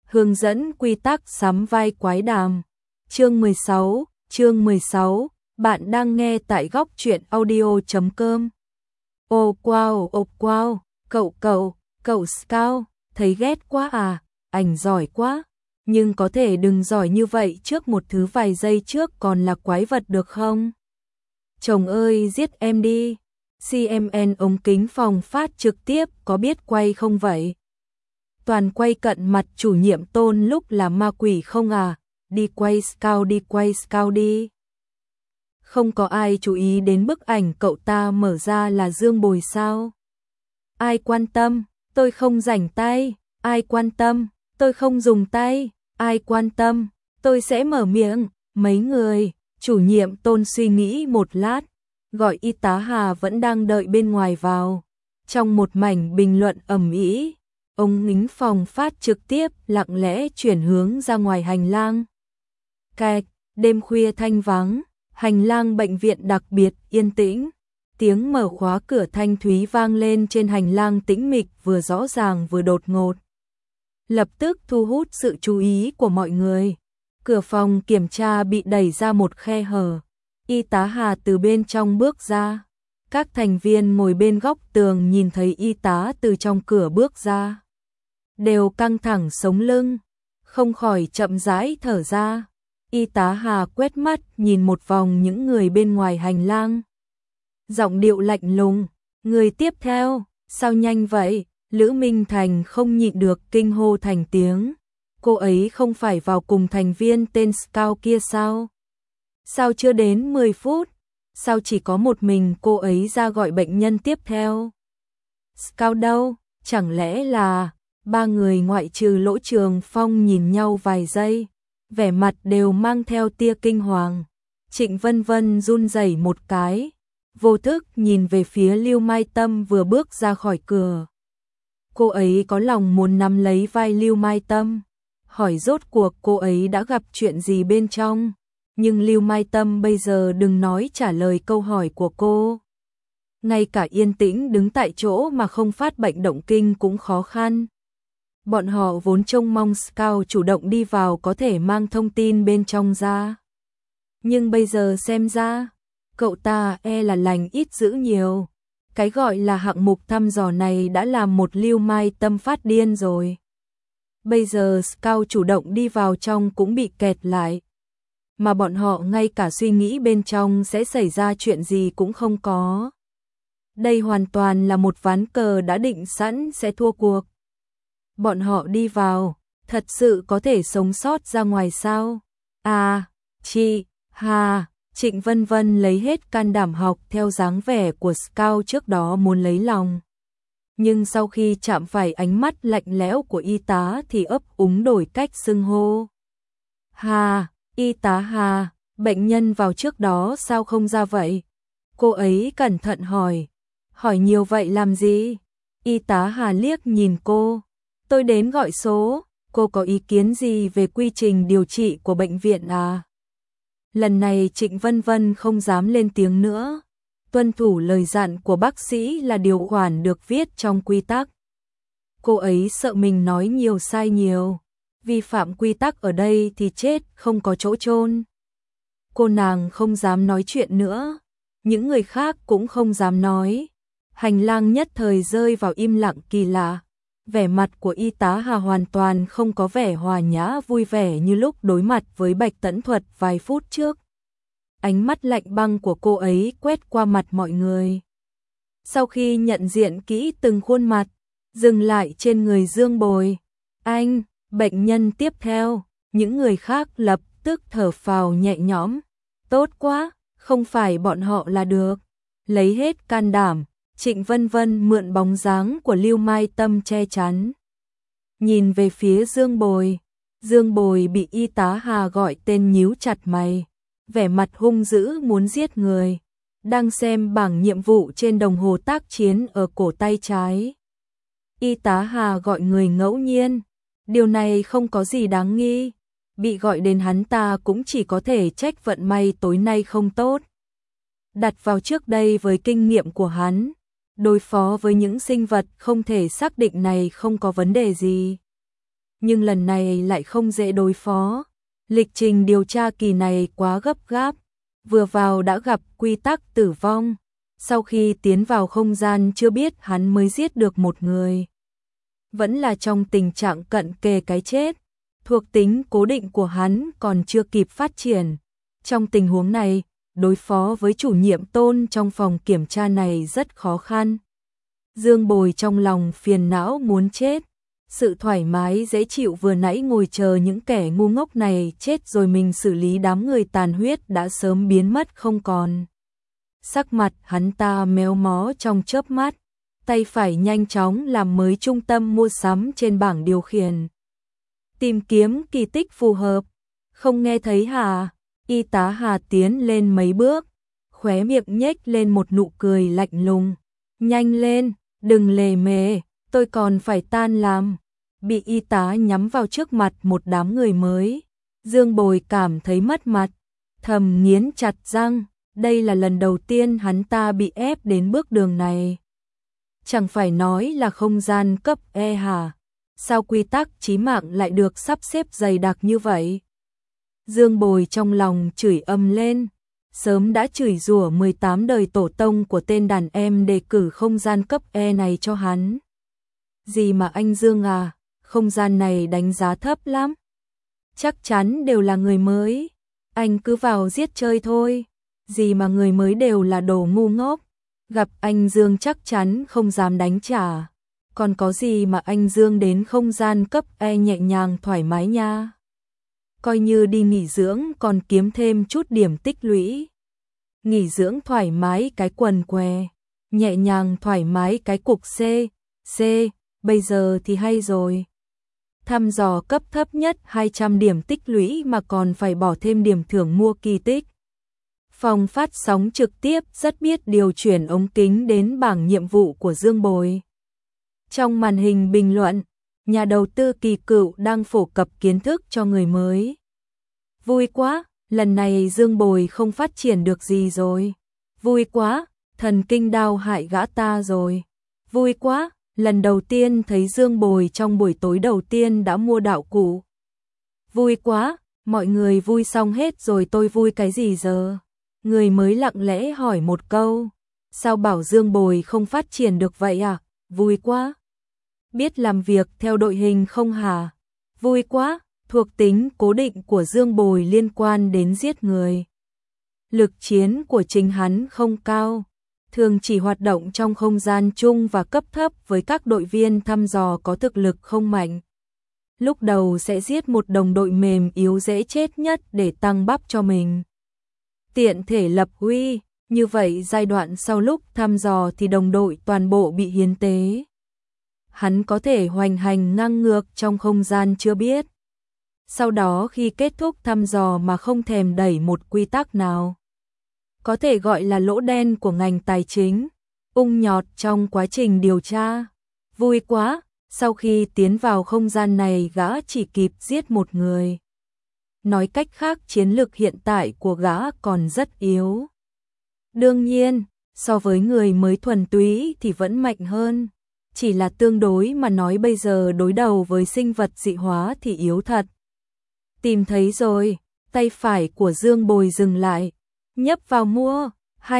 Hướng dẫn quy tắc sắm vai quái đàm. Chương 16, bạn đang nghe tại góc truyện audio.com. Ô wow, cậu Scout, thấy ghét quá à, ảnh giỏi quá, nhưng có thể đừng giỏi như vậy trước một thứ vài giây trước còn là quái vật được không? Chồng ơi giết em đi. CMN ống kính phòng phát trực tiếp có biết quay không vậy? Toàn quay cận mặt chủ nhiệm Tôn lúc là ma quỷ không à, đi quay Scout đi. Không có ai chú ý đến bức ảnh cậu ta mở ra là Dương Bồi sao? Ai quan tâm, tôi không rảnh tay, ai quan tâm, tôi không dùng tay, ai quan tâm, tôi sẽ mở miệng, mấy người, chủ nhiệm Tôn suy nghĩ một lát, gọi y tá Hà vẫn đang đợi bên ngoài vào. Trong một mảnh bình luận ầm ĩ, ống kính phòng phát trực tiếp lặng lẽ chuyển hướng ra ngoài hành lang. Cạch, đêm khuya thanh vắng, hành lang bệnh viện đặc biệt yên tĩnh. Tiếng mở khóa cửa thanh thúy vang lên trên hành lang tĩnh mịch vừa rõ ràng vừa đột ngột. Lập tức thu hút sự chú ý của mọi người. Cửa phòng kiểm tra bị đẩy ra một khe hở. Y tá Hà từ bên trong bước ra. Các thành viên ngồi bên góc tường nhìn thấy y tá từ trong cửa bước ra. Đều căng thẳng sống lưng, không khỏi chậm rãi thở ra. Y tá Hà quét mắt nhìn một vòng những người bên ngoài hành lang. Giọng điệu lạnh lùng, người tiếp theo, sao nhanh vậy? Lữ Minh Thành không nhịn được kinh hô thành tiếng. Cô ấy không phải vào cùng thành viên tên Scout kia sao? Sao chưa đến 10 phút? Sao chỉ có một mình cô ấy ra gọi bệnh nhân tiếp theo? Scout đâu? Chẳng lẽ là... Ba người ngoại trừ Lỗ Trường Phong nhìn nhau vài giây, vẻ mặt đều mang theo tia kinh hoàng. Trịnh Vân Vân run rẩy một cái, vô thức nhìn về phía Lưu Mai Tâm vừa bước ra khỏi cửa. Cô ấy có lòng muốn nắm lấy vai Lưu Mai Tâm, hỏi rốt cuộc cô ấy đã gặp chuyện gì bên trong, nhưng Lưu Mai Tâm bây giờ đừng nói trả lời câu hỏi của cô. Ngay cả yên tĩnh đứng tại chỗ mà không phát bệnh động kinh cũng khó khăn. Bọn họ vốn trông mong Scout chủ động đi vào có thể mang thông tin bên trong ra. Nhưng bây giờ xem ra, cậu ta là lành ít dữ nhiều. Cái gọi là hạng mục thăm dò này đã làm một Lưu Mai Tâm phát điên rồi. Bây giờ Scout chủ động đi vào trong cũng bị kẹt lại. Mà bọn họ ngay cả suy nghĩ bên trong sẽ xảy ra chuyện gì cũng không có. Đây hoàn toàn là một ván cờ đã định sẵn sẽ thua cuộc. Bọn họ đi vào, thật sự có thể sống sót ra ngoài sao? À, chị, Hà, Trịnh Vân Vân lấy hết can đảm học theo dáng vẻ của Scout trước đó muốn lấy lòng. Nhưng sau khi chạm phải ánh mắt lạnh lẽo của y tá thì ấp úng đổi cách xưng hô. Hà, y tá Hà, bệnh nhân vào trước đó sao không ra vậy? Cô ấy cẩn thận hỏi. Hỏi nhiều vậy làm gì? Y tá Hà liếc nhìn cô. Tôi đến gọi số, cô có ý kiến gì về quy trình điều trị của bệnh viện à? Lần này Trịnh Vân Vân không dám lên tiếng nữa. Tuân thủ lời dặn của bác sĩ là điều khoản được viết trong quy tắc. Cô ấy sợ mình nói nhiều sai nhiều. Vi phạm quy tắc ở đây thì chết không có chỗ chôn. Cô nàng không dám nói chuyện nữa. Những người khác cũng không dám nói. Hành lang nhất thời rơi vào im lặng kỳ lạ. Vẻ mặt của y tá Hà hoàn toàn không có vẻ hòa nhã vui vẻ như lúc đối mặt với Bạch Tẫn Thuật vài phút trước. Ánh mắt lạnh băng của cô ấy quét qua mặt mọi người. Sau khi nhận diện kỹ từng khuôn mặt, dừng lại trên người Dương Bồi. Anh, bệnh nhân tiếp theo, những người khác lập tức thở phào nhẹ nhõm. Tốt quá, không phải bọn họ là được. Lấy hết can đảm. Trịnh Vân Vân mượn bóng dáng của Lưu Mai Tâm che chắn. Nhìn về phía Dương Bồi. Dương Bồi bị y tá Hà gọi tên nhíu chặt mày. Vẻ mặt hung dữ muốn giết người. Đang xem bảng nhiệm vụ trên đồng hồ tác chiến ở cổ tay trái. Y tá Hà gọi người ngẫu nhiên. Điều này không có gì đáng nghi. Bị gọi đến hắn ta cũng chỉ có thể trách vận may tối nay không tốt. Đặt vào trước đây với kinh nghiệm của hắn. Đối phó với những sinh vật không thể xác định này không có vấn đề gì. nhưng lần này lại không dễ đối phó. Lịch trình điều tra kỳ này quá gấp gáp, vừa vào đã gặp quy tắc tử vong. Sau khi tiến vào không gian chưa biết hắn mới giết được một người. Vẫn là trong tình trạng cận kề cái chết, thuộc tính cố định của hắn còn chưa kịp phát triển. Trong tình huống này, đối phó với chủ nhiệm Tôn trong phòng kiểm tra này rất khó khăn. Dương Bồi trong lòng phiền não muốn chết. Sự thoải mái dễ chịu vừa nãy ngồi chờ những kẻ ngu ngốc này chết rồi mình xử lý đám người tàn huyết đã sớm biến mất không còn. Sắc mặt hắn ta méo mó trong chớp mắt, tay phải nhanh chóng làm mới trung tâm mua sắm trên bảng điều khiển. Tìm kiếm kỳ tích phù hợp, không nghe thấy hả? Y tá Hà tiến lên mấy bước, khóe miệng nhếch lên một nụ cười lạnh lùng. Nhanh lên, đừng lề mề, tôi còn phải tan làm. Bị y tá nhắm vào trước mặt một đám người mới. Dương Bồi cảm thấy mất mặt, thầm nghiến chặt răng. Đây là lần đầu tiên hắn ta bị ép đến bước đường này. Chẳng phải nói là không gian cấp E hả? Sao quy tắc chí mạng lại được sắp xếp dày đặc như vậy? Dương Bồi trong lòng chửi ầm lên. Sớm đã chửi rủa 18 đời tổ tông của tên đàn em đề cử không gian cấp E này cho hắn. Gì mà anh Dương à, không gian này đánh giá thấp lắm. Chắc chắn đều là người mới. Anh cứ vào giết chơi thôi. Gì mà người mới đều là đồ ngu ngốc. Gặp anh Dương chắc chắn không dám đánh trả. Còn có gì mà anh Dương đến không gian cấp E nhẹ nhàng thoải mái nha. Coi như đi nghỉ dưỡng còn kiếm thêm chút điểm tích lũy. Nghỉ dưỡng thoải mái cái quần què, nhẹ nhàng thoải mái cái cục C, bây giờ thì hay rồi. Thăm dò cấp thấp nhất 200 điểm tích lũy mà còn phải bỏ thêm điểm thưởng mua kỳ tích. Phòng phát sóng trực tiếp rất biết điều chuyển ống kính đến bảng nhiệm vụ của Dương Bồi. Trong màn hình bình luận, nhà đầu tư kỳ cựu đang phổ cập kiến thức cho người mới. Vui quá, lần này Dương Bồi không phát triển được gì rồi. Vui quá, thần kinh đao hại gã ta rồi. Vui quá, lần đầu tiên thấy Dương Bồi trong buổi tối đầu tiên đã mua đạo cụ. Vui quá, mọi người vui xong hết rồi tôi vui cái gì giờ? Người mới lặng lẽ hỏi một câu. Sao bảo Dương Bồi không phát triển được vậy à? Vui quá. Biết làm việc theo đội hình không hả? Vui quá, thuộc tính cố định của Dương Bồi liên quan đến giết người. Lực chiến của chính hắn không cao, thường chỉ hoạt động trong không gian chung và cấp thấp với các đội viên thăm dò có thực lực không mạnh. Lúc đầu sẽ giết một đồng đội mềm yếu dễ chết nhất để tăng bắp cho mình. Tiện thể lập uy, như vậy giai đoạn sau lúc thăm dò thì đồng đội toàn bộ bị hiến tế. Hắn có thể hoành hành ngang ngược trong không gian chưa biết. Sau đó khi kết thúc thăm dò mà không thèm đẩy một quy tắc nào. Có thể gọi là lỗ đen của ngành tài chính, ung nhọt trong quá trình điều tra. Vui quá, sau khi tiến vào không gian này gã chỉ kịp giết một người. Nói cách khác chiến lực hiện tại của gã còn rất yếu. Đương nhiên, so với người mới thuần túy thì vẫn mạnh hơn. Chỉ là tương đối mà nói bây giờ đối đầu với sinh vật dị hóa thì yếu thật. Tìm thấy rồi, tay phải của Dương Bồi dừng lại, nhấp vào mua,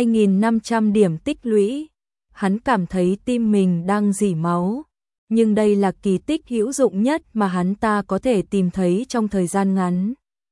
2.500 điểm tích lũy. Hắn cảm thấy tim mình đang rỉ máu, nhưng đây là kỳ tích hữu dụng nhất mà hắn ta có thể tìm thấy trong thời gian ngắn.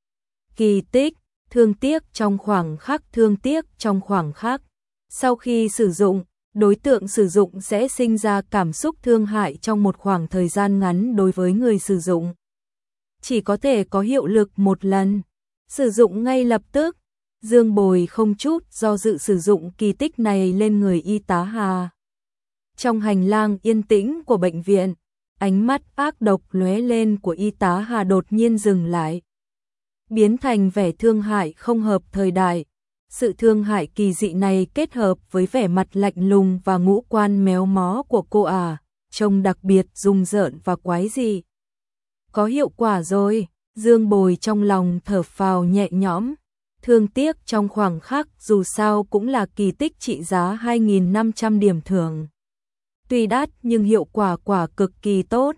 Kỳ tích, thương tiếc trong khoảng khắc, thương tiếc trong khoảng khắc. Sau khi sử dụng, đối tượng sử dụng sẽ sinh ra cảm xúc thương hại trong một khoảng thời gian ngắn đối với người sử dụng. Chỉ có thể có hiệu lực một lần, sử dụng ngay lập tức. Dương Bồi không chút do dự sử dụng kỳ tích này lên người y tá Hà. Trong hành lang yên tĩnh của bệnh viện, ánh mắt ác độc lóe lên của y tá Hà đột nhiên dừng lại, biến thành vẻ thương hại không hợp thời đại. Sự thương hại kỳ dị này kết hợp với vẻ mặt lạnh lùng và ngũ quan méo mó của cô trông đặc biệt rùng rợn và quái dị. Có hiệu quả rồi, Dương Bồi trong lòng thở phào nhẹ nhõm. Thương tiếc trong khoảng khắc dù sao cũng là kỳ tích trị giá 2.500 điểm thưởng. Tuy đắt nhưng hiệu quả cực kỳ tốt.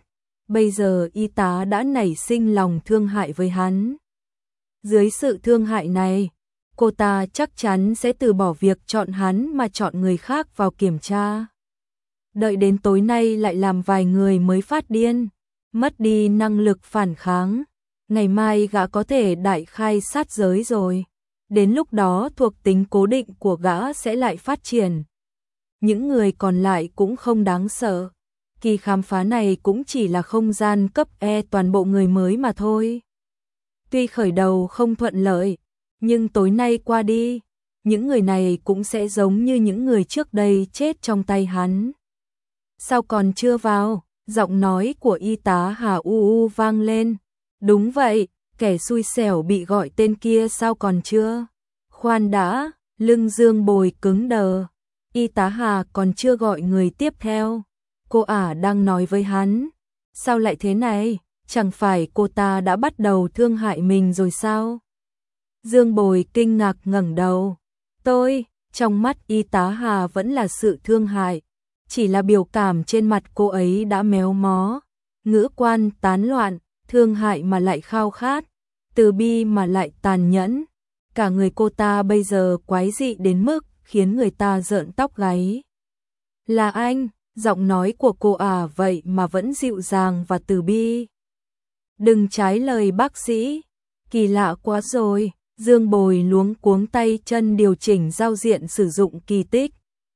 bây giờ y tá đã nảy sinh lòng thương hại với hắn. Dưới sự thương hại này, cô ta chắc chắn sẽ từ bỏ việc chọn hắn mà chọn người khác vào kiểm tra. Đợi đến tối nay lại làm vài người mới phát điên, mất đi năng lực phản kháng. Ngày mai gã có thể đại khai sát giới rồi. Đến lúc đó thuộc tính cố định của gã sẽ lại phát triển. Những người còn lại cũng không đáng sợ. Kỳ khám phá này cũng chỉ là không gian cấp E toàn bộ người mới mà thôi. Tuy khởi đầu không thuận lợi, nhưng tối nay qua đi, những người này cũng sẽ giống như những người trước đây chết trong tay hắn. Sao còn chưa vào? Giọng nói của y tá Hà U vang lên. Đúng vậy, kẻ xui xẻo bị gọi tên kia sao còn chưa? Khoan đã, lưng Dương Bồi cứng đờ. Y tá Hà còn chưa gọi người tiếp theo. Cô ả đang nói với hắn. Sao lại thế này? Chẳng phải cô ta đã bắt đầu thương hại mình rồi sao? Dương Bồi kinh ngạc ngẩng đầu. Trong mắt y tá Hà vẫn là sự thương hại. Chỉ là biểu cảm trên mặt cô ấy đã méo mó. Ngữ quan tán loạn, thương hại mà lại khao khát, từ bi mà lại tàn nhẫn. Cả người cô ta bây giờ quái dị đến mức khiến người ta rợn tóc gáy. Là anh, giọng nói của cô ả vậy mà vẫn dịu dàng và từ bi. Đừng trái lời bác sĩ, kỳ lạ quá rồi. Dương Bồi luống cuống tay chân điều chỉnh giao diện sử dụng kỳ tích.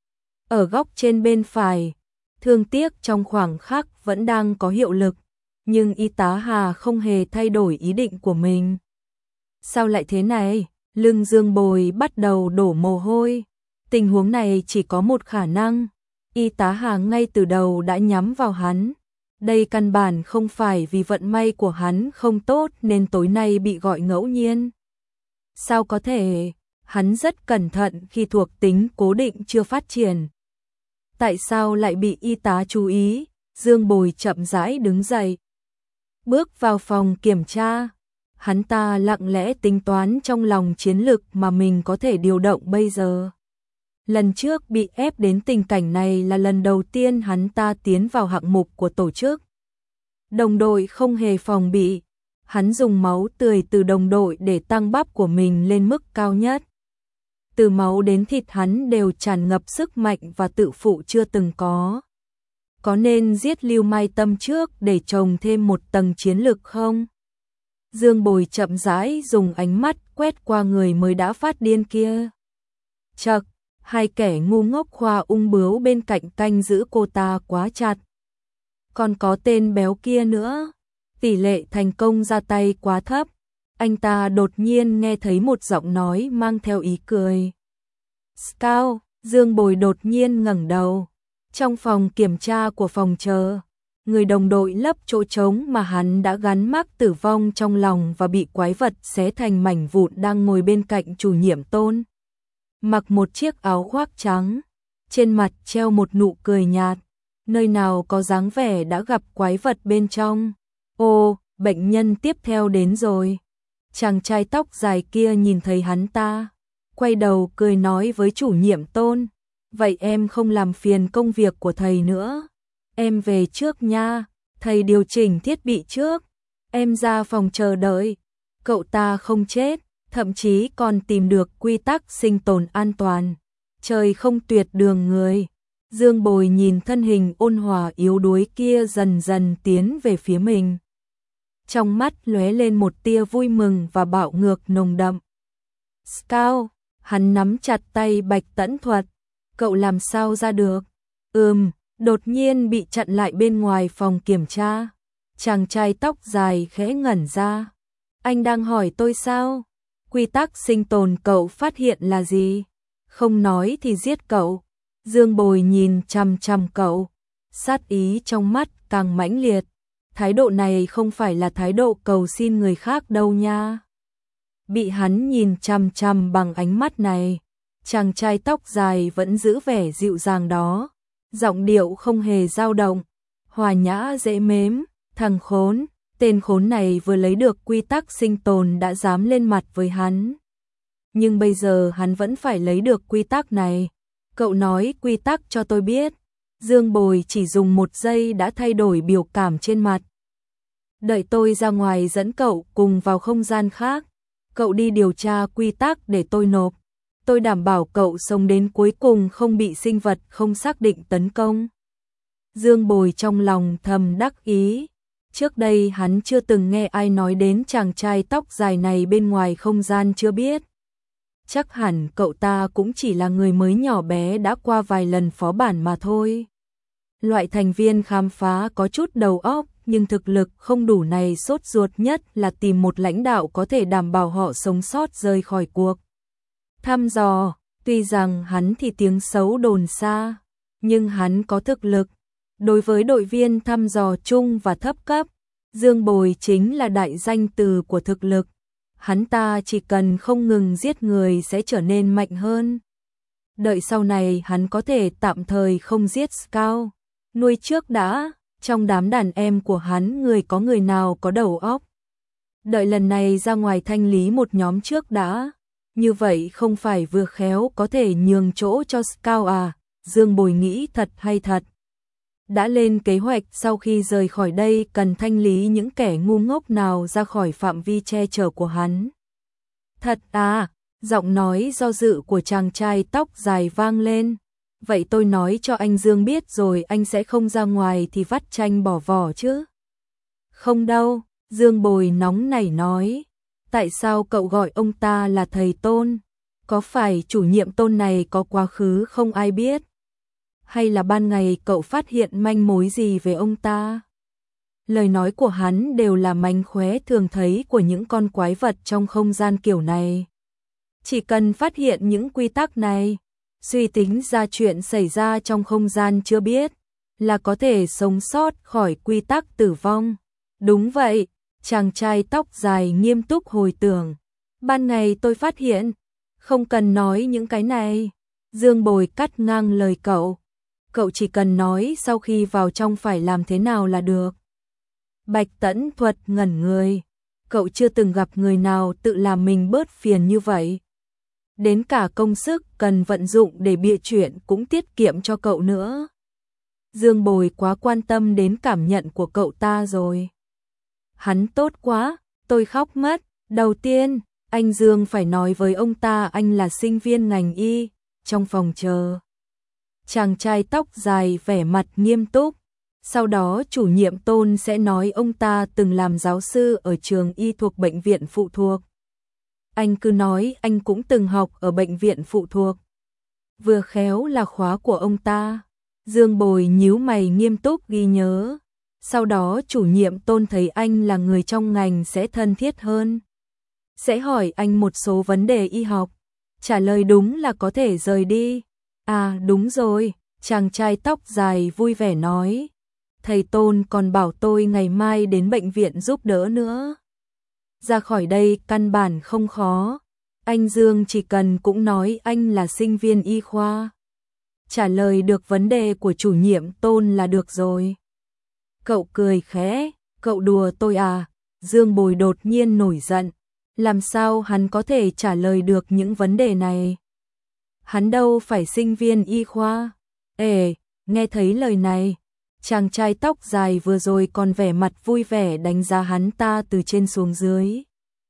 Ở góc trên bên phải, thương tiếc trong khoảng khắc vẫn đang có hiệu lực, nhưng y tá Hà không hề thay đổi ý định của mình. Sao lại thế này? Lưng Dương Bồi bắt đầu đổ mồ hôi. Tình huống này chỉ có một khả năng. Y tá Hà ngay từ đầu đã nhắm vào hắn. Đây căn bản không phải vì vận may của hắn không tốt nên tối nay bị gọi ngẫu nhiên. Sao có thể? Hắn rất cẩn thận khi thuộc tính cố định chưa phát triển. Tại sao lại bị y tá chú ý? Dương Bồi chậm rãi đứng dậy. Bước vào phòng kiểm tra. Hắn ta lặng lẽ tính toán trong lòng chiến lực mà mình có thể điều động bây giờ. Lần trước bị ép đến tình cảnh này là lần đầu tiên hắn ta tiến vào hạng mục của tổ chức. Đồng đội không hề phòng bị. Hắn dùng máu tươi từ đồng đội để tăng bắp của mình lên mức cao nhất. Từ máu đến thịt hắn đều tràn ngập sức mạnh và tự phụ chưa từng có. Có nên giết Lưu Mai Tâm trước để trồng thêm một tầng chiến lực không? Dương Bồi chậm rãi dùng ánh mắt quét qua người mới đã phát điên kia. Chậc, hai kẻ ngu ngốc khoa ung bướu bên cạnh canh giữ cô ta quá chặt. Còn có tên béo kia nữa, tỷ lệ thành công ra tay quá thấp. Anh ta đột nhiên nghe thấy một giọng nói mang theo ý cười. Scout, Dương Bồi đột nhiên ngẩng đầu. Trong phòng kiểm tra của phòng chờ, người đồng đội lấp chỗ trống mà hắn đã gắn mác tử vong trong lòng và bị quái vật xé thành mảnh vụn đang ngồi bên cạnh chủ nhiệm Tôn. Mặc một chiếc áo khoác trắng, trên mặt treo một nụ cười nhạt, nơi nào có dáng vẻ đã gặp quái vật bên trong. Ô, bệnh nhân tiếp theo đến rồi. Chàng trai tóc dài kia nhìn thấy hắn ta, quay đầu cười nói với chủ nhiệm Tôn. Vậy em không làm phiền công việc của thầy nữa. Em về trước nha, thầy điều chỉnh thiết bị trước. Em ra phòng chờ đợi. Cậu ta không chết, thậm chí còn tìm được quy tắc sinh tồn an toàn. Trời không tuyệt đường người. Dương Bồi nhìn thân hình ôn hòa yếu đuối kia dần dần tiến về phía mình. Trong mắt lóe lên một tia vui mừng và bạo ngược nồng đậm. Scout, hắn nắm chặt tay Bạch Tẫn Thuật. Cậu làm sao ra được? Đột nhiên bị chặn lại bên ngoài phòng kiểm tra. Chàng trai tóc dài khẽ ngẩn ra. Anh đang hỏi tôi sao? Quy tắc sinh tồn cậu phát hiện là gì? Không nói thì giết cậu. Dương Bồi nhìn chằm chằm cậu. Sát ý trong mắt càng mãnh liệt. Thái độ này không phải là thái độ cầu xin người khác đâu nha. Bị hắn nhìn chằm chằm bằng ánh mắt này, chàng trai tóc dài vẫn giữ vẻ dịu dàng đó, giọng điệu không hề dao động, hòa nhã dễ mến. Thằng khốn, tên khốn này vừa lấy được quy tắc sinh tồn đã dám lên mặt với hắn. Nhưng bây giờ hắn vẫn phải lấy được quy tắc này. Cậu nói quy tắc cho tôi biết. Dương Bồi chỉ dùng 1 giây đã thay đổi biểu cảm trên mặt, Đợi tôi ra ngoài dẫn cậu cùng vào không gian khác. Cậu đi điều tra quy tắc để tôi nộp. Tôi đảm bảo cậu sống đến cuối cùng không bị sinh vật không xác định tấn công. Dương Bồi trong lòng thầm đắc ý. Trước đây hắn chưa từng nghe ai nói đến chàng trai tóc dài này bên ngoài không gian chưa biết. Chắc hẳn cậu ta cũng chỉ là người mới nhỏ bé đã qua vài lần phó bản mà thôi. Loại thành viên khám phá có chút đầu óc nhưng thực lực không đủ này, sốt ruột nhất là tìm một lãnh đạo có thể đảm bảo họ sống sót rời khỏi cuộc thăm dò. Tuy rằng hắn thì tiếng xấu đồn xa, nhưng hắn có thực lực. Đối với đội viên thăm dò trung và thấp cấp, Dương Bồi chính là đại danh từ của thực lực. Hắn ta chỉ cần không ngừng giết người sẽ trở nên mạnh hơn. Đợi sau này hắn có thể tạm thời không giết Scout, nuôi trước đã. Trong đám đàn em của hắn có người nào có đầu óc. Đợi lần này ra ngoài thanh lý một nhóm trước đã. Như vậy không phải vừa khéo có thể nhường chỗ cho Scout à? Dương Bồi nghĩ thật hay thật. Đã lên kế hoạch sau khi rời khỏi đây cần thanh lý những kẻ ngu ngốc nào ra khỏi phạm vi che chở của hắn. Thật à? Giọng nói do dự của chàng trai tóc dài vang lên. Vậy tôi nói cho anh Dương biết rồi anh sẽ không ra ngoài thì vắt chanh bỏ vỏ chứ? Không đâu, Dương Bồi nóng nảy nói. Tại sao cậu gọi ông ta là thầy Tôn? Có phải chủ nhiệm Tôn này có quá khứ không ai biết? Hay là ban ngày cậu phát hiện manh mối gì về ông ta? Lời nói của hắn đều là mánh khóe thường thấy của những con quái vật trong không gian kiểu này. Chỉ cần phát hiện những quy tắc này, suy tính ra chuyện xảy ra trong không gian chưa biết, là có thể sống sót khỏi quy tắc tử vong. Đúng vậy, chàng trai tóc dài nghiêm túc hồi tưởng. Ban ngày tôi phát hiện, không cần nói những cái này. Dương Bồi cắt ngang lời cậu. Cậu chỉ cần nói sau khi vào trong phải làm thế nào là được. Bạch Tẫn Thuật ngẩn người. Cậu chưa từng gặp người nào tự làm mình bớt phiền như vậy. Đến cả công sức cần vận dụng để bịa chuyện cũng tiết kiệm cho cậu nữa. Dương Bồi quá quan tâm đến cảm nhận của cậu ta rồi. Hắn tốt quá, tôi khóc mất. Đầu tiên, anh Dương phải nói với ông ta anh là sinh viên ngành y. Trong phòng chờ, chàng trai tóc dài vẻ mặt nghiêm túc. Sau đó chủ nhiệm Tôn sẽ nói ông ta từng làm giáo sư ở trường y thuộc bệnh viện phụ thuộc. Anh cứ nói anh cũng từng học ở bệnh viện phụ thuộc. Vừa khéo là khóa của ông ta. Dương Bồi nhíu mày nghiêm túc ghi nhớ. Sau đó chủ nhiệm Tôn thấy anh là người trong ngành sẽ thân thiết hơn. Sẽ hỏi anh một số vấn đề y học. Trả lời đúng là có thể rời đi. À đúng rồi, chàng trai tóc dài vui vẻ nói. Thầy Tôn còn bảo tôi ngày mai đến bệnh viện giúp đỡ nữa. Ra khỏi đây căn bản không khó. Anh Dương chỉ cần cũng nói anh là sinh viên y khoa. Trả lời được vấn đề của chủ nhiệm Tôn là được rồi. Cậu cười khẽ, cậu đùa tôi à? Dương Bồi đột nhiên nổi giận. Làm sao hắn có thể trả lời được những vấn đề này? Hắn đâu phải sinh viên y khoa. Ê, nghe thấy lời này, chàng trai tóc dài vừa rồi còn vẻ mặt vui vẻ đánh giá hắn ta từ trên xuống dưới.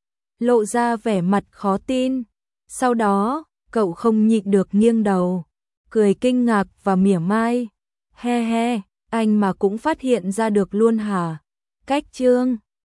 Lộ ra vẻ mặt khó tin. Sau đó, cậu không nhịn được nghiêng đầu, cười kinh ngạc và mỉa mai. He he, anh mà cũng phát hiện ra được luôn hả? Cách chương